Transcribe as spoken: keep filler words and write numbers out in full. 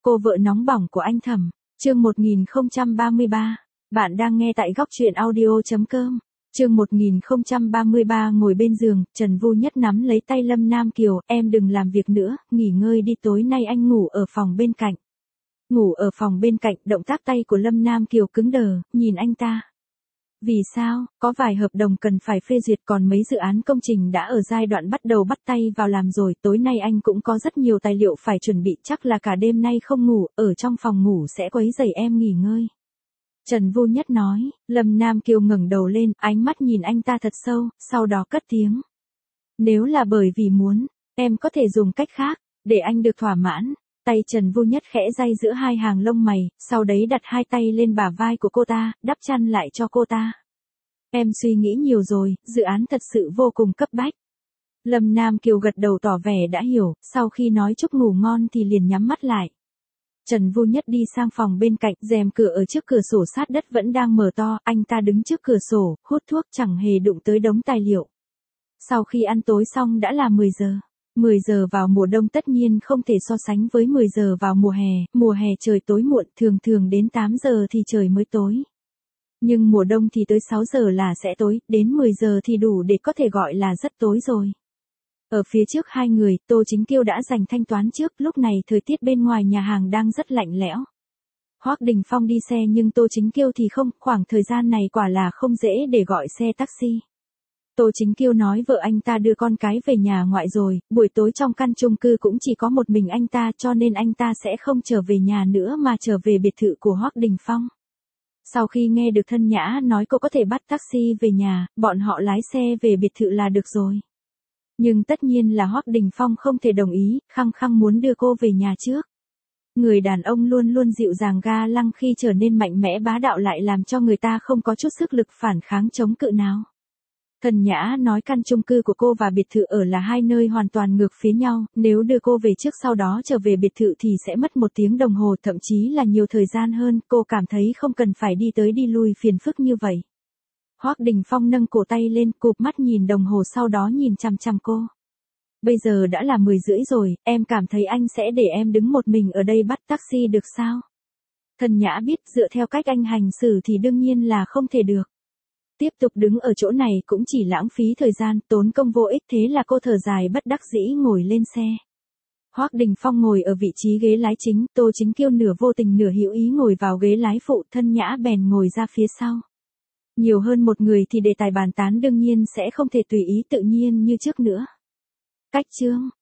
Cô vợ nóng bỏng của anh Thẩm, chương một nghìn không trăm ba mươi ba. Bạn đang nghe tại góc truyện audio chấm com. Chương một nghìn không trăm ba mươi ba. Ngồi bên giường, Trần Vu Nhất nắm lấy tay Lâm Nam Kiều, em đừng làm việc nữa, nghỉ ngơi đi, tối nay anh ngủ ở phòng bên cạnh. Ngủ ở phòng bên cạnh, động tác tay của Lâm Nam Kiều cứng đờ, nhìn anh ta. Vì sao, có vài hợp đồng cần phải phê duyệt, còn mấy dự án công trình đã ở giai đoạn bắt đầu bắt tay vào làm rồi, tối nay anh cũng có rất nhiều tài liệu phải chuẩn bị, chắc là cả đêm nay không ngủ, ở trong phòng ngủ sẽ quấy rầy em nghỉ ngơi. Trần Vu Nhất nói. Lâm Nam Kiều ngẩng đầu lên, ánh mắt nhìn anh ta thật sâu, sau đó cất tiếng. Nếu là bởi vì muốn, em có thể dùng cách khác, để anh được thỏa mãn. Tay Trần Vu Nhất khẽ day giữa hai hàng lông mày, sau đấy đặt hai tay lên bả vai của cô ta, đắp chăn lại cho cô ta. Em suy nghĩ nhiều rồi, dự án thật sự vô cùng cấp bách. Lâm Nam Kiều gật đầu tỏ vẻ đã hiểu, sau khi nói chúc ngủ ngon thì liền nhắm mắt lại. Trần Vu Nhất đi sang phòng bên cạnh, rèm cửa ở trước cửa sổ sát đất vẫn đang mở to, anh ta đứng trước cửa sổ, hút thuốc chẳng hề đụng tới đống tài liệu. Sau khi ăn tối xong đã là mười giờ. mười giờ vào mùa đông tất nhiên không thể so sánh với mười giờ vào mùa hè, mùa hè trời tối muộn, thường thường đến tám giờ thì trời mới tối. Nhưng mùa đông thì tới sáu giờ là sẽ tối, đến mười giờ thì đủ để có thể gọi là rất tối rồi. Ở phía trước hai người, Tô Chính Kiêu đã dành thanh toán trước, lúc này thời tiết bên ngoài nhà hàng đang rất lạnh lẽo. Hoắc Đình Phong đi xe nhưng Tô Chính Kiêu thì không, khoảng thời gian này quả là không dễ để gọi xe taxi. Tô Chính Kiêu nói vợ anh ta đưa con cái về nhà ngoại rồi, buổi tối trong căn chung cư cũng chỉ có một mình anh ta, cho nên anh ta sẽ không trở về nhà nữa mà trở về biệt thự của Hoắc Đình Phong. Sau khi nghe được Thân Nhã nói cô có thể bắt taxi về nhà, bọn họ lái xe về biệt thự là được rồi. Nhưng tất nhiên là Hoắc Đình Phong không thể đồng ý, khăng khăng muốn đưa cô về nhà trước. Người đàn ông luôn luôn dịu dàng ga lăng khi trở nên mạnh mẽ bá đạo lại làm cho người ta không có chút sức lực phản kháng chống cự nào. Thân Nhã nói căn chung cư của cô và biệt thự ở là hai nơi hoàn toàn ngược phía nhau, nếu đưa cô về trước sau đó trở về biệt thự thì sẽ mất một tiếng đồng hồ, thậm chí là nhiều thời gian hơn, cô cảm thấy không cần phải đi tới đi lui phiền phức như vậy. Hoắc Đình Phong nâng cổ tay lên, cụp mắt nhìn đồng hồ sau đó nhìn chằm chằm cô. Bây giờ đã là mười rưỡi rồi, em cảm thấy anh sẽ để em đứng một mình ở đây bắt taxi được sao? Thân Nhã biết dựa theo cách anh hành xử thì đương nhiên là không thể được. Tiếp tục đứng ở chỗ này cũng chỉ lãng phí thời gian, tốn công vô ích, thế là cô thở dài bất đắc dĩ ngồi lên xe. Hoắc Đình Phong ngồi ở vị trí ghế lái chính, Tô Chính Kiêu nửa vô tình nửa hữu ý ngồi vào ghế lái phụ, Thân Nhã bèn ngồi ra phía sau. Nhiều hơn một người thì đề tài bàn tán đương nhiên sẽ không thể tùy ý tự nhiên như trước nữa. Cách chương,